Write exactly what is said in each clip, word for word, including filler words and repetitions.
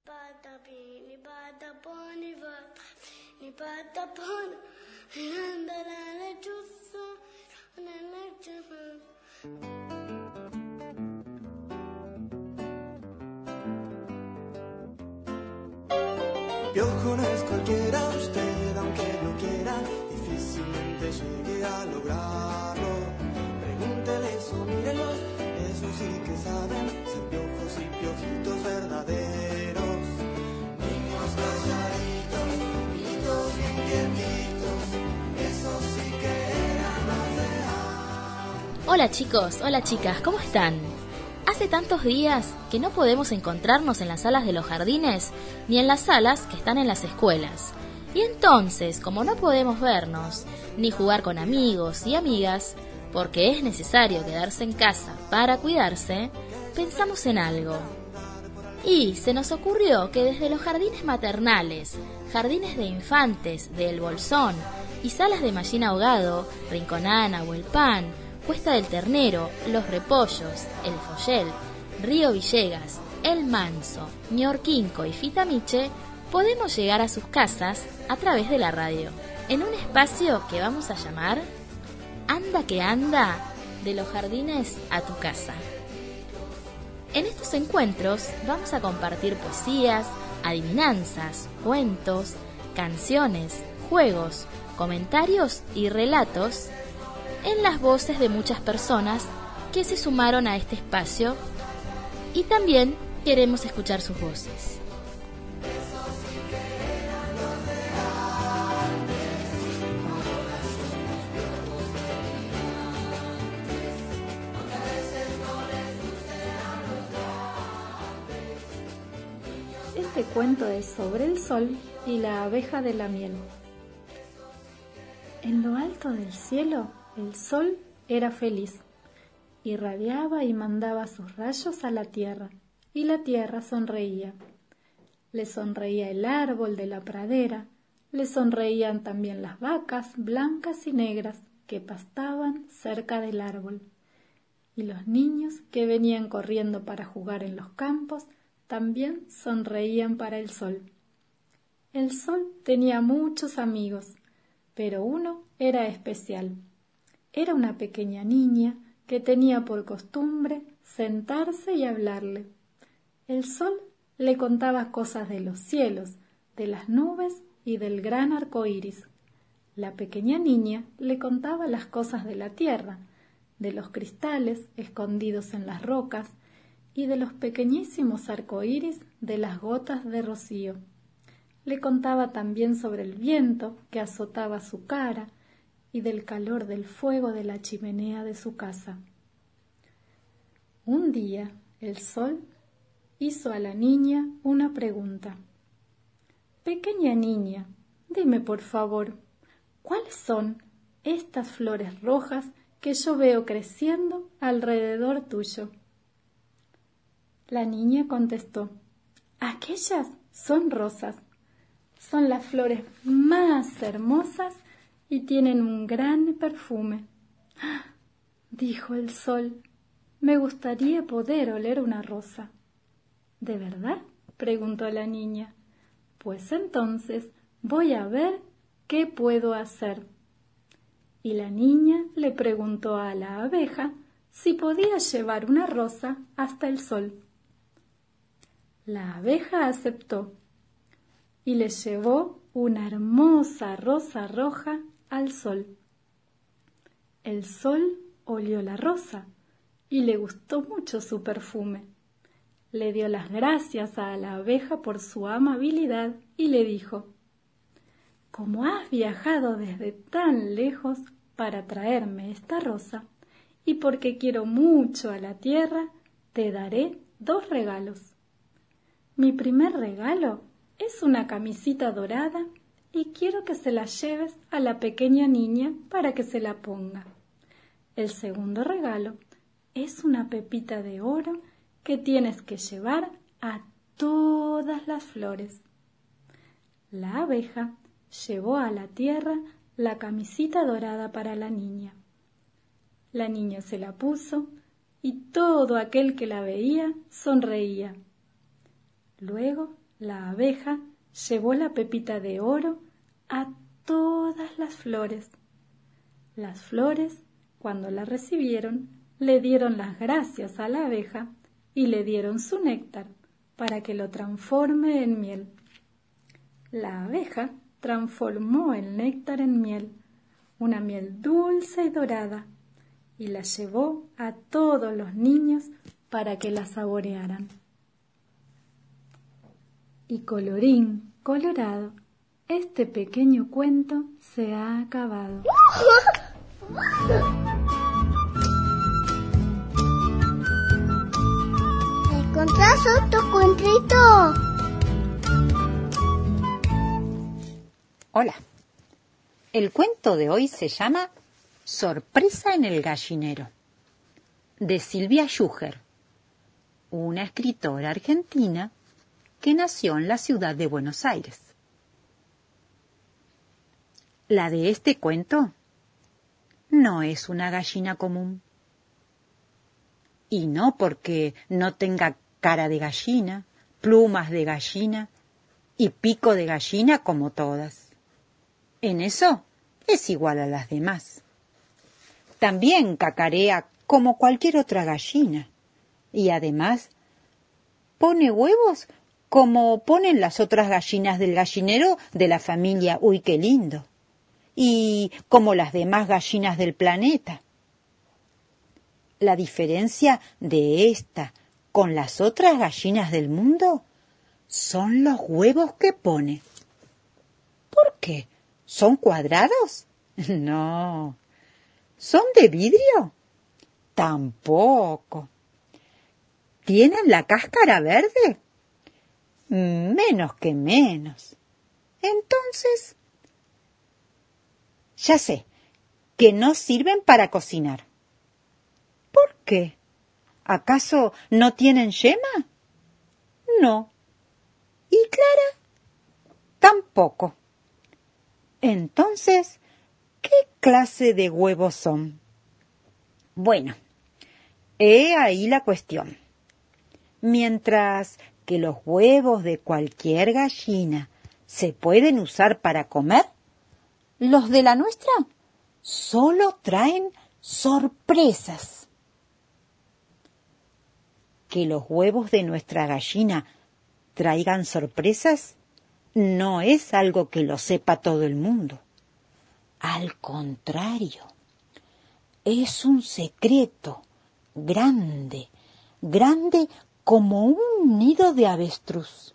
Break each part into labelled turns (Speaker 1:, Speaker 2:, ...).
Speaker 1: Piojo no es cualquiera, usted aunque lo quiera, difícilmente llegue a lograrlo. Pregúntele eso, mírenlos, eso sí que saben, ser piojos y piojitos verdaderos. Niños calladitos, niñitos bien quietitos, eso sí que eran más real.
Speaker 2: Hola chicos, hola chicas, ¿cómo están? Hace tantos días que no podemos encontrarnos en las salas de los jardines ni en las salas que están en las escuelas. Y entonces, como no podemos vernos ni jugar con amigos y amigas, porque es necesario quedarse en casa para cuidarse, pensamos en algo. Y se nos ocurrió que desde los jardines maternales, jardines de infantes de El Bolsón y salas de Mallín Ahogado, Rinconana, Huelpán, Cuesta del Ternero, Los Repollos, El Follel, Río Villegas, El Manso, Ñorquinco y Fitamiche, podemos llegar a sus casas a través de la radio, en un espacio que vamos a llamar Anda que Anda, de los jardines a tu casa. En estos encuentros vamos a compartir poesías, adivinanzas, cuentos, canciones, juegos, comentarios y relatos en las voces de muchas personas que se sumaron a este espacio, y también queremos escuchar sus voces.
Speaker 3: Este cuento es sobre el sol y la abeja de la miel. En lo alto del cielo, el sol era feliz, irradiaba y mandaba sus rayos a la tierra, y la tierra sonreía. Le sonreía el árbol de la pradera, le sonreían también las vacas blancas y negras que pastaban cerca del árbol, y los niños que venían corriendo para jugar en los campos también sonreían para el sol. El sol tenía muchos amigos, pero uno era especial. Era una pequeña niña que tenía por costumbre sentarse y hablarle. El sol le contaba cosas de los cielos, de las nubes y del gran arco iris. La pequeña niña le contaba las cosas de la tierra, de los cristales escondidos en las rocas y de los pequeñísimos arcoíris de las gotas de rocío. Le contaba también sobre el viento que azotaba su cara y del calor del fuego de la chimenea de su casa. Un día el sol hizo a la niña una pregunta. Pequeña niña, dime por favor, ¿cuáles son estas flores rojas que yo veo creciendo alrededor tuyo? La niña contestó, aquellas son rosas, son las flores más hermosas y tienen un gran perfume. ¡Ah!, dijo el sol, me gustaría poder oler una rosa. ¿De verdad?, preguntó la niña. Pues entonces voy a ver qué puedo hacer. Y la niña le preguntó a la abeja si podía llevar una rosa hasta el sol. La abeja aceptó y le llevó una hermosa rosa roja al sol. El sol olió la rosa y le gustó mucho su perfume. Le dio las gracias a la abeja por su amabilidad y le dijo, como has viajado desde tan lejos para traerme esta rosa y porque quiero mucho a la tierra, te daré dos regalos. Mi primer regalo es una camisita dorada y quiero que se la lleves a la pequeña niña para que se la ponga. El segundo regalo es una pepita de oro que tienes que llevar a todas las flores. La abeja llevó a la tierra la camisita dorada para la niña. La niña se la puso y todo aquel que la veía sonreía. Luego La abeja llevó la pepita de oro a todas las flores. Las flores, cuando la recibieron, le dieron las gracias a la abeja y le dieron su néctar para que lo transforme en miel. La abeja transformó el néctar en miel, una miel dulce y dorada, y la llevó a todos los niños para que la saborearan. Y colorín colorado, este pequeño cuento se ha acabado.
Speaker 4: ¿Encontrás otro cuentito?
Speaker 5: Hola. El cuento de hoy se llama Sorpresa en el gallinero, de Silvia Schuher, una escritora argentina que nació en la ciudad de Buenos Aires. La de este cuento no es una gallina común. Y no porque no tenga cara de gallina, plumas de gallina y pico de gallina como todas. En eso es igual a las demás. También cacarea como cualquier otra gallina y además pone huevos como ponen las otras gallinas del gallinero de la familia Uy qué lindo y como las demás gallinas del planeta. La diferencia de esta con las otras gallinas del mundo son los huevos que pone. ¿Por qué? ¿Son cuadrados? No. ¿Son de vidrio? Tampoco. ¿Tienen la cáscara verde? Menos que menos. Entonces, ya sé, que no sirven para cocinar. ¿Por qué? ¿Acaso no tienen yema? No. ¿Y clara? Tampoco. Entonces, ¿qué clase de huevos son? Bueno, he ahí la cuestión. Mientras que los huevos de cualquier gallina se pueden usar para comer, los de la nuestra solo traen sorpresas. Que los huevos de nuestra gallina traigan sorpresas no es algo que lo sepa todo el mundo. Al contrario, es un secreto grande, grande como un nido de avestruz.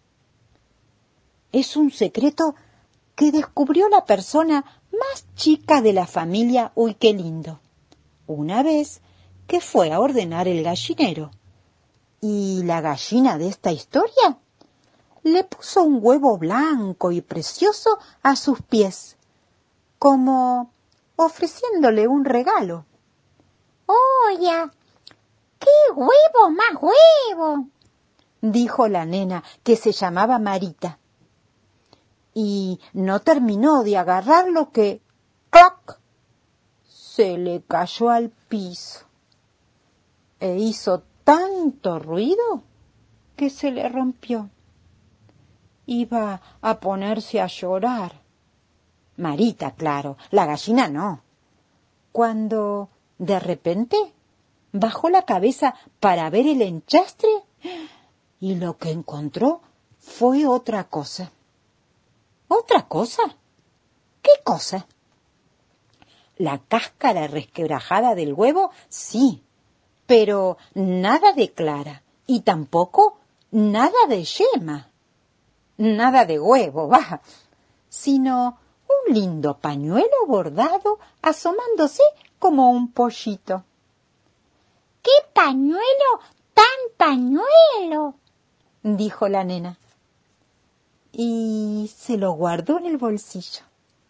Speaker 5: Es un secreto que descubrió la persona más chica de la familia Uy qué lindo, una vez que fue a ordenar el gallinero. Y la gallina de esta historia le puso un huevo blanco y precioso a sus pies, como ofreciéndole un regalo.
Speaker 4: ¡Oye! ¡Qué huevo más huevo!
Speaker 5: Dijo la nena, que se llamaba Marita. Y no terminó de agarrarlo que ¡clac! Se le cayó al piso e hizo tanto ruido que se le rompió. Iba a ponerse a llorar. Marita, claro, la gallina no. Cuando, de repente, bajó la cabeza para ver el enchastre y lo que encontró fue otra cosa. ¿Otra cosa? ¿Qué cosa? La cáscara resquebrajada del huevo, sí, pero nada de clara y tampoco nada de yema. Nada de huevo, va, sino un lindo pañuelo bordado asomándose como un pollito.
Speaker 4: ¡Qué pañuelo tan pañuelo!
Speaker 5: Dijo la nena. Y se lo guardó en el bolsillo.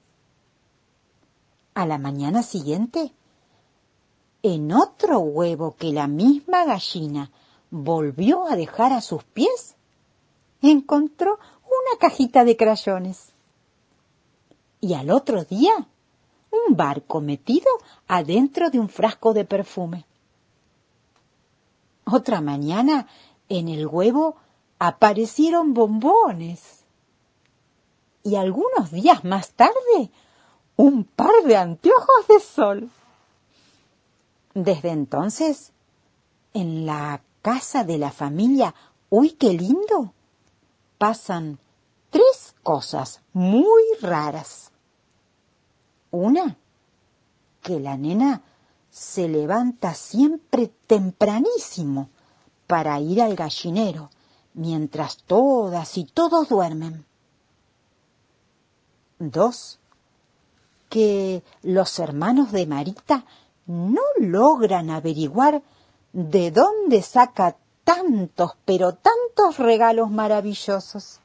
Speaker 5: A la mañana siguiente, en otro huevo que la misma gallina volvió a dejar a sus pies, encontró una cajita de crayones. Y al otro día, un barco metido adentro de un frasco de perfume. Otra mañana, en el huevo, aparecieron bombones. Y algunos días más tarde, un par de anteojos de sol. Desde entonces, en la casa de la familia Uy, qué lindo, pasan tres cosas muy raras. Una, que la nena se levanta siempre tempranísimo para ir al gallinero, mientras todas y todos duermen. Dos, que los hermanos de Marita no logran averiguar de dónde saca tantos, pero tantos regalos maravillosos.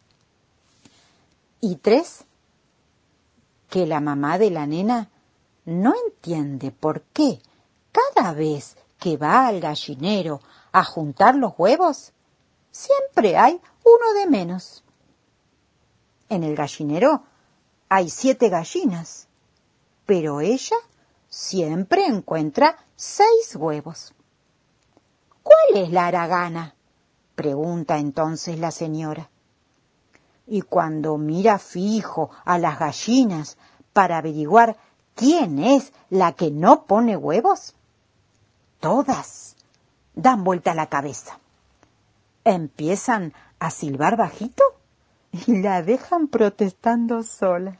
Speaker 5: Y tres, que la mamá de la nena no entiende por qué cada vez que va al gallinero a juntar los huevos, siempre hay uno de menos. En el gallinero hay siete gallinas, pero ella siempre encuentra seis huevos. ¿Cuál es la haragana?, pregunta entonces la señora. Y cuando mira fijo a las gallinas para averiguar quién es la que no pone huevos, todas dan vuelta la cabeza. Empiezan a silbar bajito y la dejan protestando sola.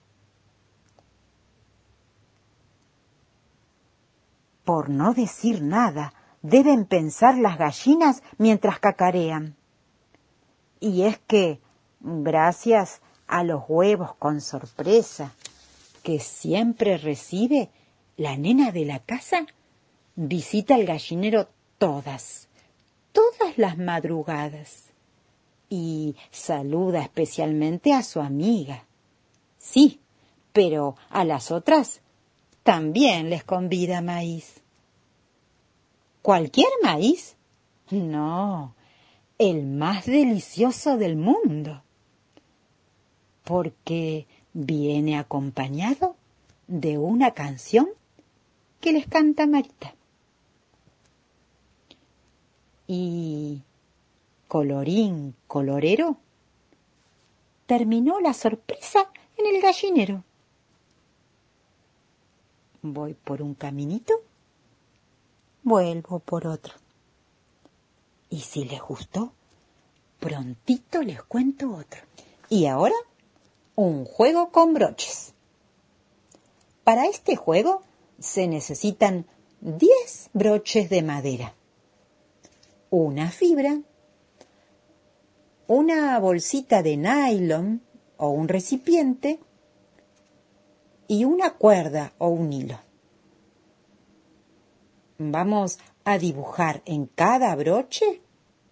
Speaker 5: Por no decir nada, deben pensar las gallinas mientras cacarean. Y es que, gracias a los huevos con sorpresa que siempre recibe, la nena de la casa visita al gallinero todas, todas las madrugadas y saluda especialmente a su amiga. Sí, pero a las otras también les convida maíz. ¿Cualquier maíz? No, el más delicioso del mundo, porque viene acompañado de una canción que les canta Marita. Y, colorín colorero, terminó la sorpresa en el gallinero. Voy por un caminito, vuelvo por otro. Y si les gustó, prontito les cuento otro. Y ahora, un juego con broches. Para este juego se necesitan diez broches de madera, una fibra, una bolsita de nylon o un recipiente y una cuerda o un hilo. Vamos a dibujar en cada broche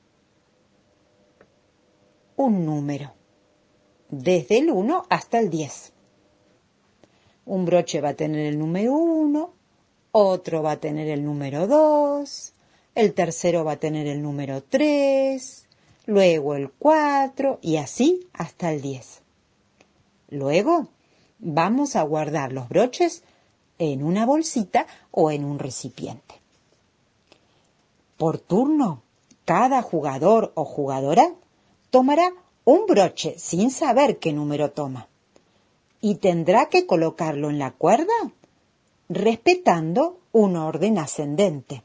Speaker 5: un número, desde el uno hasta el diez. Un broche va a tener el número uno, otro va a tener el número dos, el tercero va a tener el número tres, luego el cuatro y así hasta el diez. Luego vamos a guardar los broches en una bolsita o en un recipiente. Por turno, cada jugador o jugadora tomará un broche sin saber qué número toma y tendrá que colocarlo en la cuerda respetando un orden ascendente.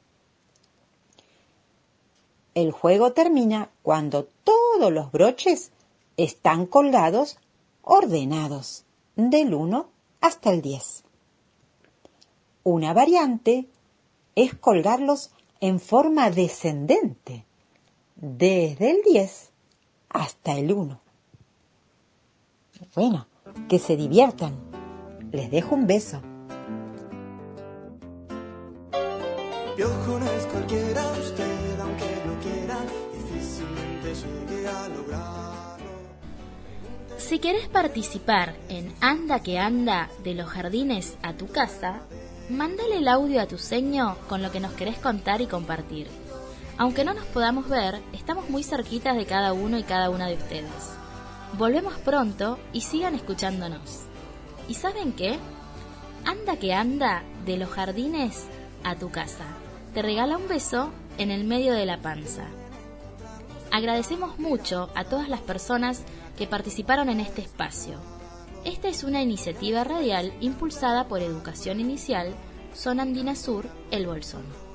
Speaker 5: El juego termina cuando todos los broches están colgados ordenados del uno hasta el diez. Una variante es colgarlos en forma descendente, desde el diez hasta el uno. Bueno, que se diviertan. Les dejo un beso.
Speaker 1: Piojo no es cualquiera, usted aunque lo quiera, difícilmente llegue a lograrlo.
Speaker 2: Si querés participar en Anda que Anda de los jardines a tu casa, mándale el audio a tu seño con lo que nos querés contar y compartir. Aunque no nos podamos ver, estamos muy cerquitas de cada uno y cada una de ustedes. Volvemos pronto y sigan escuchándonos. ¿Y saben qué? Anda que Anda de los jardines a tu casa te regala un beso en el medio de la panza. Agradecemos mucho a todas las personas que participaron en este espacio. Esta es una iniciativa radial impulsada por Educación Inicial, Zona Andina Sur, El Bolsón.